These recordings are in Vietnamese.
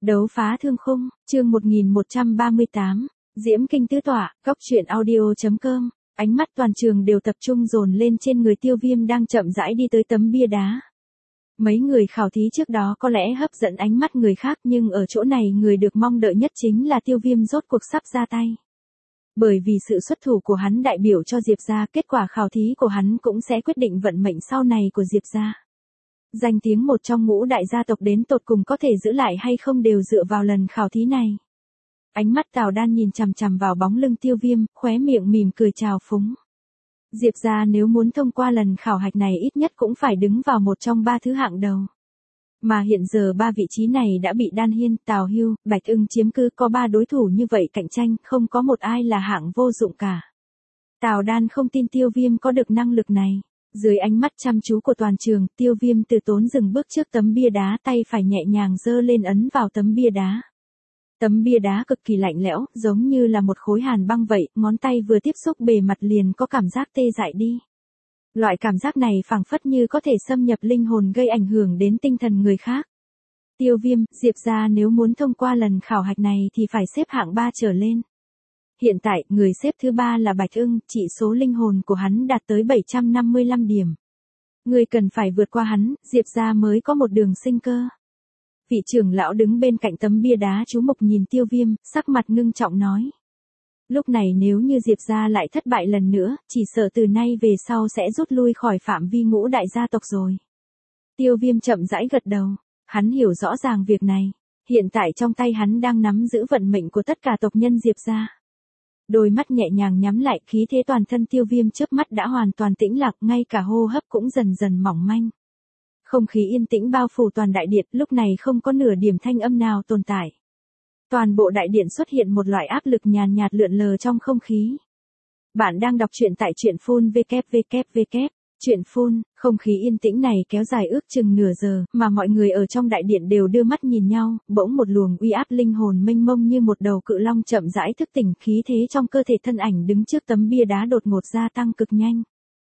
Đấu phá thương khung, chương 1138, Diễm Kinh Tứ Tọa, Góc Truyện Audio.com. Ánh mắt toàn trường đều tập trung dồn lên trên người Tiêu Viêm đang chậm rãi đi tới tấm bia đá. Mấy người khảo thí trước đó có lẽ hấp dẫn ánh mắt người khác, nhưng ở chỗ này người được mong đợi nhất chính là Tiêu Viêm rốt cuộc sắp ra tay. Bởi vì sự xuất thủ của hắn đại biểu cho Diệp gia, kết quả khảo thí của hắn cũng sẽ quyết định vận mệnh sau này của Diệp gia. Danh tiếng một trong ngũ đại gia tộc đến tột cùng có thể giữ lại hay không đều dựa vào lần khảo thí này. Ánh mắt Tào Đan nhìn chằm chằm vào bóng lưng Tiêu Viêm, khóe miệng mỉm cười trào phúng. Diệp gia nếu muốn thông qua lần khảo hạch này ít nhất cũng phải đứng vào một trong ba thứ hạng đầu. Mà hiện giờ ba vị trí này đã bị Đan Hiên, Tào Hưu, Bạch Ưng chiếm cứ, có ba đối thủ như vậy cạnh tranh, không có một ai là hạng vô dụng cả. Tào Đan không tin Tiêu Viêm có được năng lực này. Dưới ánh mắt chăm chú của toàn trường, Tiêu Viêm từ tốn dừng bước trước tấm bia đá, tay phải nhẹ nhàng giơ lên ấn vào tấm bia đá. Tấm bia đá cực kỳ lạnh lẽo, giống như là một khối hàn băng vậy, ngón tay vừa tiếp xúc bề mặt liền có cảm giác tê dại đi. Loại cảm giác này phảng phất như có thể xâm nhập linh hồn, gây ảnh hưởng đến tinh thần người khác. Tiêu Viêm, Diệp gia nếu muốn thông qua lần khảo hạch này thì phải xếp hạng 3 trở lên. Hiện tại, người xếp thứ 3 là Bạch Ưng, chỉ số linh hồn của hắn đạt tới 755 điểm. Người cần phải vượt qua hắn, Diệp gia mới có một đường sinh cơ. Vị trưởng lão đứng bên cạnh tấm bia đá chú mục nhìn Tiêu Viêm, sắc mặt ngưng trọng nói. Lúc này nếu như Diệp gia lại thất bại lần nữa, chỉ sợ từ nay về sau sẽ rút lui khỏi phạm vi ngũ đại gia tộc rồi. Tiêu Viêm chậm rãi gật đầu, hắn hiểu rõ ràng việc này. Hiện tại trong tay hắn đang nắm giữ vận mệnh của tất cả tộc nhân Diệp gia. Đôi mắt nhẹ nhàng nhắm lại, khí thế toàn thân Tiêu Viêm chớp mắt đã hoàn toàn tĩnh lặng, ngay cả hô hấp cũng dần dần mỏng manh. Không khí yên tĩnh bao phủ toàn đại điện, lúc này không có nửa điểm thanh âm nào tồn tại. Toàn bộ đại điện xuất hiện một loại áp lực nhàn nhạt lượn lờ trong không khí. Bạn đang đọc truyện tại truyện phun www. Truyện phun, không khí yên tĩnh này kéo dài ước chừng nửa giờ, mà mọi người ở trong đại điện đều đưa mắt nhìn nhau, bỗng một luồng uy áp linh hồn mênh mông như một đầu cự long chậm rãi thức tỉnh, khí thế trong cơ thể thân ảnh đứng trước tấm bia đá đột ngột gia tăng cực nhanh.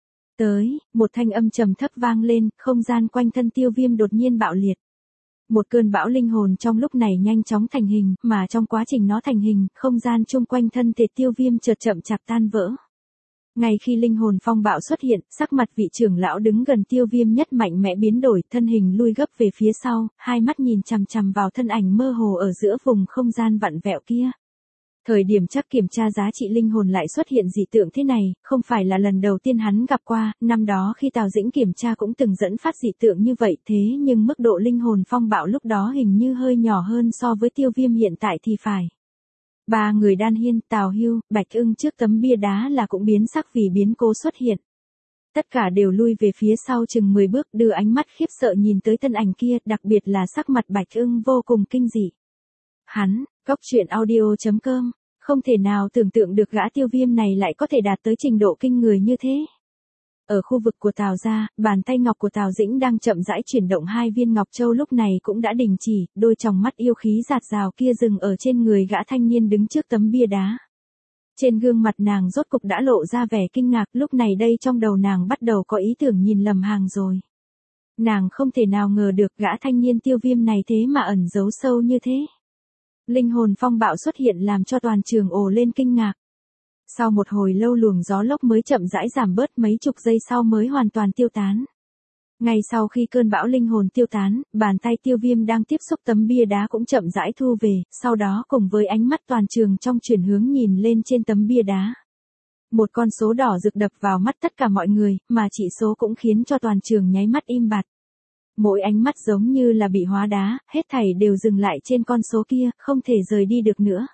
Tới, một thanh âm trầm thấp vang lên, không gian quanh thân Tiêu Viêm đột nhiên bạo liệt. Một cơn bão linh hồn trong lúc này nhanh chóng thành hình, mà trong quá trình nó thành hình, không gian chung quanh thân thể Tiêu Viêm chợt chậm chạp tan vỡ. Ngay khi linh hồn phong bạo xuất hiện, sắc mặt vị trưởng lão đứng gần Tiêu Viêm nhất mạnh mẽ biến đổi, thân hình lui gấp về phía sau, hai mắt nhìn chằm chằm vào thân ảnh mơ hồ ở giữa vùng không gian vặn vẹo kia. Thời điểm chắc kiểm tra giá trị linh hồn lại xuất hiện dị tượng thế này, không phải là lần đầu tiên hắn gặp qua, năm đó khi Tào Dĩnh kiểm tra cũng từng dẫn phát dị tượng như vậy, thế nhưng mức độ linh hồn phong bạo lúc đó hình như hơi nhỏ hơn so với Tiêu Viêm hiện tại thì phải. Ba người Đan Hiên, Tào Hưu, Bạch Ưng trước tấm bia đá là cũng biến sắc vì biến cố xuất hiện. Tất cả đều lui về phía sau chừng 10 bước, đưa ánh mắt khiếp sợ nhìn tới thân ảnh kia, đặc biệt là sắc mặt Bạch Ưng vô cùng kinh dị. Hắn, Góc Truyện Audio.com, không thể nào tưởng tượng được gã Tiêu Viêm này lại có thể đạt tới trình độ kinh người như thế. Ở khu vực của Tào gia, bàn tay ngọc của Tào Dĩnh đang chậm rãi chuyển động, hai viên ngọc châu lúc này cũng đã đình chỉ, đôi tròng mắt yêu khí rạt rào kia dừng ở trên người gã thanh niên đứng trước tấm bia đá. Trên gương mặt nàng rốt cục đã lộ ra vẻ kinh ngạc, lúc này đây trong đầu nàng bắt đầu có ý tưởng nhìn lầm hàng rồi. Nàng không thể nào ngờ được gã thanh niên Tiêu Viêm này thế mà ẩn giấu sâu như thế. Linh hồn phong bạo xuất hiện làm cho toàn trường ồ lên kinh ngạc. Sau một hồi lâu luồng gió lốc mới chậm rãi giảm bớt, mấy chục giây sau mới hoàn toàn tiêu tán. Ngay sau khi cơn bão linh hồn tiêu tán, bàn tay Tiêu Viêm đang tiếp xúc tấm bia đá cũng chậm rãi thu về, sau đó cùng với ánh mắt toàn trường trong chuyển hướng nhìn lên trên tấm bia đá. Một con số đỏ rực đập vào mắt tất cả mọi người, mà chỉ số cũng khiến cho toàn trường nháy mắt im bặt. Mỗi ánh mắt giống như là bị hóa đá, hết thảy đều dừng lại trên con số kia, không thể rời đi được nữa.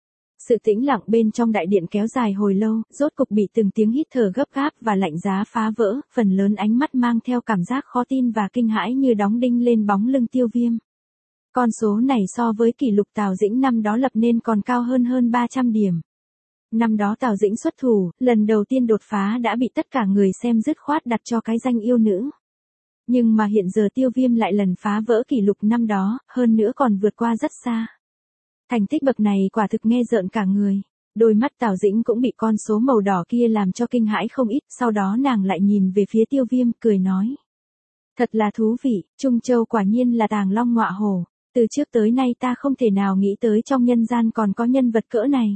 Sự tĩnh lặng bên trong đại điện kéo dài hồi lâu, rốt cục bị từng tiếng hít thở gấp gáp và lạnh giá phá vỡ, phần lớn ánh mắt mang theo cảm giác khó tin và kinh hãi như đóng đinh lên bóng lưng Tiêu Viêm. Con số này so với kỷ lục Tào Dĩnh năm đó lập nên còn cao hơn 300 điểm. Năm đó Tào Dĩnh xuất thủ, lần đầu tiên đột phá đã bị tất cả người xem dứt khoát đặt cho cái danh yêu nữ. Nhưng mà hiện giờ Tiêu Viêm lại lần phá vỡ kỷ lục năm đó, hơn nữa còn vượt qua rất xa. Thành tích bậc này quả thực nghe rợn cả người. Đôi mắt Tào Dĩnh cũng bị con số màu đỏ kia làm cho kinh hãi không ít, sau đó nàng lại nhìn về phía Tiêu Viêm, cười nói. Thật là thú vị, Trung Châu quả nhiên là tàng long ngọa hổ. Từ trước tới nay ta không thể nào nghĩ tới trong nhân gian còn có nhân vật cỡ này.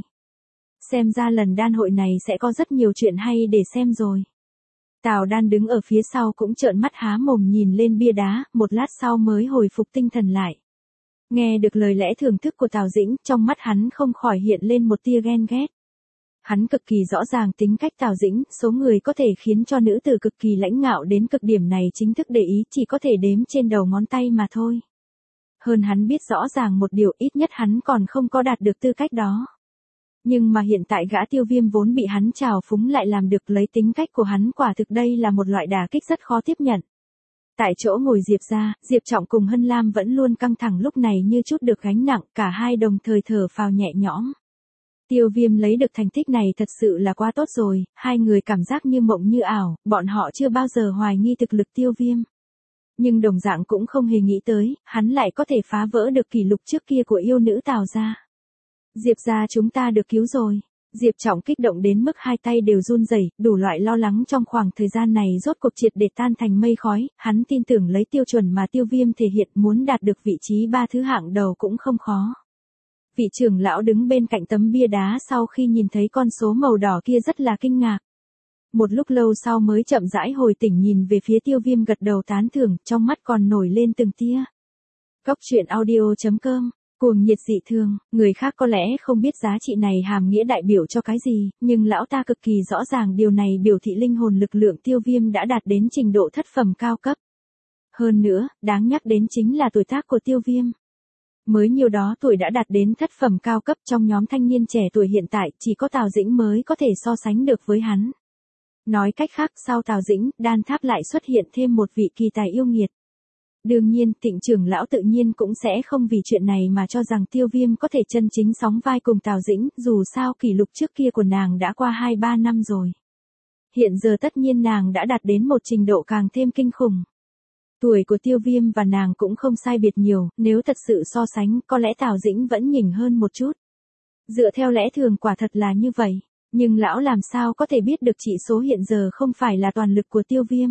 Xem ra lần đan hội này sẽ có rất nhiều chuyện hay để xem rồi. Tào Đan đứng ở phía sau cũng trợn mắt há mồm nhìn lên bia đá, một lát sau mới hồi phục tinh thần lại. Nghe được lời lẽ thưởng thức của Tào Dĩnh, trong mắt hắn không khỏi hiện lên một tia ghen ghét. Hắn cực kỳ rõ ràng tính cách Tào Dĩnh, số người có thể khiến cho nữ tử cực kỳ lãnh ngạo đến cực điểm này chính thức để ý chỉ có thể đếm trên đầu ngón tay mà thôi. Hơn hắn biết rõ ràng một điều, ít nhất hắn còn không có đạt được tư cách đó. Nhưng mà hiện tại gã Tiêu Viêm vốn bị hắn trào phúng lại làm được, lấy tính cách của hắn quả thực đây là một loại đả kích rất khó tiếp nhận. Tại chỗ ngồi Diệp gia, Diệp Trọng cùng Hân Lam vẫn luôn căng thẳng, lúc này như chút được gánh nặng, cả hai đồng thời thở phào nhẹ nhõm. Tiêu Viêm lấy được thành tích này thật sự là quá tốt rồi, hai người cảm giác như mộng như ảo, bọn họ chưa bao giờ hoài nghi thực lực Tiêu Viêm. Nhưng đồng dạng cũng không hề nghĩ tới, hắn lại có thể phá vỡ được kỷ lục trước kia của yêu nữ Tào gia. Diệp gia chúng ta được cứu rồi. Diệp Trọng kích động đến mức hai tay đều run rẩy, đủ loại lo lắng trong khoảng thời gian này rốt cuộc triệt để tan thành mây khói, hắn tin tưởng lấy tiêu chuẩn mà Tiêu Viêm thể hiện muốn đạt được vị trí 3 thứ hạng đầu cũng không khó. Vị trưởng lão đứng bên cạnh tấm bia đá sau khi nhìn thấy con số màu đỏ kia rất là kinh ngạc. Một lúc lâu sau mới chậm rãi hồi tỉnh nhìn về phía Tiêu Viêm gật đầu tán thưởng, trong mắt còn nổi lên từng tia. Cốc truyện audio.com Cuồng nhiệt dị thường, người khác có lẽ không biết giá trị này hàm nghĩa đại biểu cho cái gì, nhưng lão ta cực kỳ rõ ràng điều này biểu thị linh hồn lực lượng Tiêu Viêm đã đạt đến trình độ thất phẩm cao cấp. Hơn nữa, đáng nhắc đến chính là tuổi tác của Tiêu Viêm. Mới nhiều đó tuổi đã đạt đến thất phẩm cao cấp, trong nhóm thanh niên trẻ tuổi hiện tại chỉ có Tào Dĩnh mới có thể so sánh được với hắn. Nói cách khác, sau Tào Dĩnh, đan tháp lại xuất hiện thêm một vị kỳ tài yêu nghiệt. Đương nhiên, Tịnh trưởng lão tự nhiên cũng sẽ không vì chuyện này mà cho rằng Tiêu Viêm có thể chân chính sóng vai cùng Tào Dĩnh, dù sao kỷ lục trước kia của nàng đã qua 2-3 năm rồi. Hiện giờ tất nhiên nàng đã đạt đến một trình độ càng thêm kinh khủng. Tuổi của Tiêu Viêm và nàng cũng không sai biệt nhiều, nếu thật sự so sánh, có lẽ Tào Dĩnh vẫn nhỉnh hơn một chút. Dựa theo lẽ thường quả thật là như vậy, nhưng lão làm sao có thể biết được chỉ số hiện giờ không phải là toàn lực của Tiêu Viêm.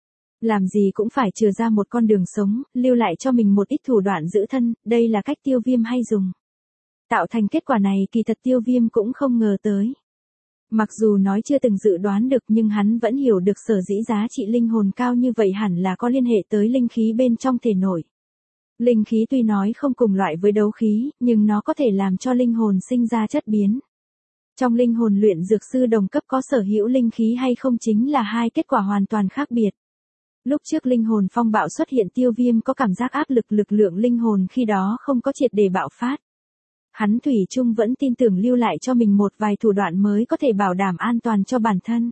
Làm gì cũng phải chừa ra một con đường sống, lưu lại cho mình một ít thủ đoạn giữ thân, đây là cách Tiêu Viêm hay dùng. Tạo thành kết quả này kỳ thật Tiêu Viêm cũng không ngờ tới. Mặc dù nói chưa từng dự đoán được nhưng hắn vẫn hiểu được sở dĩ giá trị linh hồn cao như vậy hẳn là có liên hệ tới linh khí bên trong thể nội. Linh khí tuy nói không cùng loại với đấu khí, nhưng nó có thể làm cho linh hồn sinh ra chất biến. Trong linh hồn luyện dược sư đồng cấp có sở hữu linh khí hay không chính là hai kết quả hoàn toàn khác biệt. Lúc trước linh hồn phong bạo xuất hiện Tiêu Viêm có cảm giác áp lực lượng linh hồn khi đó không có triệt để bạo phát. Hắn thủy chung vẫn tin tưởng lưu lại cho mình một vài thủ đoạn mới có thể bảo đảm an toàn cho bản thân.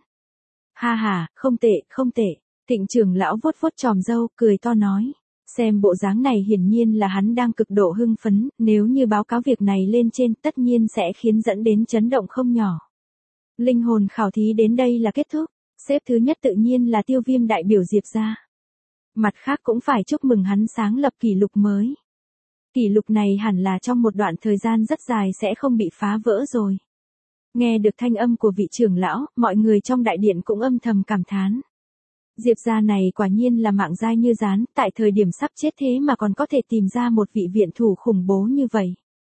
Ha ha, không tệ, không tệ. Tịnh trưởng lão vuốt vuốt chòm râu, cười to nói. Xem bộ dáng này hiển nhiên là hắn đang cực độ hưng phấn, nếu như báo cáo việc này lên trên tất nhiên sẽ khiến dẫn đến chấn động không nhỏ. Linh hồn khảo thí đến đây là kết thúc. Xếp thứ nhất tự nhiên là Tiêu Viêm đại biểu Diệp gia. Mặt khác cũng phải chúc mừng hắn sáng lập kỷ lục mới. Kỷ lục này hẳn là trong một đoạn thời gian rất dài sẽ không bị phá vỡ rồi. Nghe được thanh âm của vị trưởng lão, mọi người trong đại điện cũng âm thầm cảm thán. Diệp gia này quả nhiên là mạng dai như rán, tại thời điểm sắp chết thế mà còn có thể tìm ra một vị viện thủ khủng bố như vậy.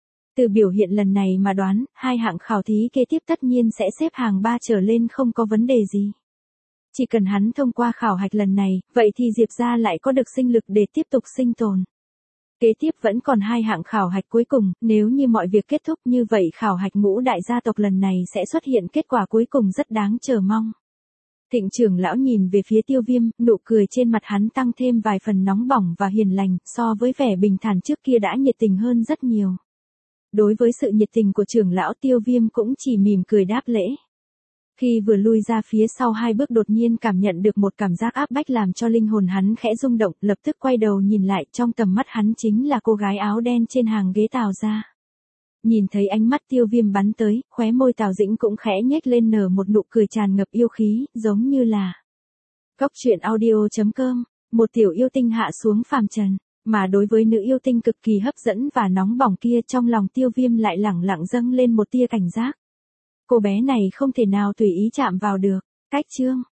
Từ biểu hiện lần này mà đoán, hai hạng khảo thí kế tiếp tất nhiên sẽ xếp hàng 3 trở lên không có vấn đề gì. Chỉ cần hắn thông qua khảo hạch lần này, vậy thì Diệp gia lại có được sinh lực để tiếp tục sinh tồn. Kế tiếp vẫn còn hai hạng khảo hạch cuối cùng, nếu như mọi việc kết thúc như vậy khảo hạch ngũ đại gia tộc lần này sẽ xuất hiện kết quả cuối cùng rất đáng chờ mong. Thịnh trưởng lão nhìn về phía Tiêu Viêm, nụ cười trên mặt hắn tăng thêm vài phần nóng bỏng và hiền lành, so với vẻ bình thản trước kia đã nhiệt tình hơn rất nhiều. Đối với sự nhiệt tình của trưởng lão Tiêu Viêm cũng chỉ mỉm cười đáp lễ. Khi vừa lui ra phía sau 2 bước đột nhiên cảm nhận được một cảm giác áp bách làm cho linh hồn hắn khẽ rung động, lập tức quay đầu nhìn lại, trong tầm mắt hắn chính là cô gái áo đen trên hàng ghế Tào gia. Nhìn thấy ánh mắt Tiêu Viêm bắn tới, khóe môi Tào Dĩnh cũng khẽ nhếch lên nở một nụ cười tràn ngập yêu khí, giống như là Cốc truyện audio.com, một tiểu yêu tinh hạ xuống phàm trần, mà đối với nữ yêu tinh cực kỳ hấp dẫn và nóng bỏng kia trong lòng Tiêu Viêm lại lẳng lặng dâng lên một tia cảnh giác. Cô bé này không thể nào tùy ý chạm vào được. Cách chương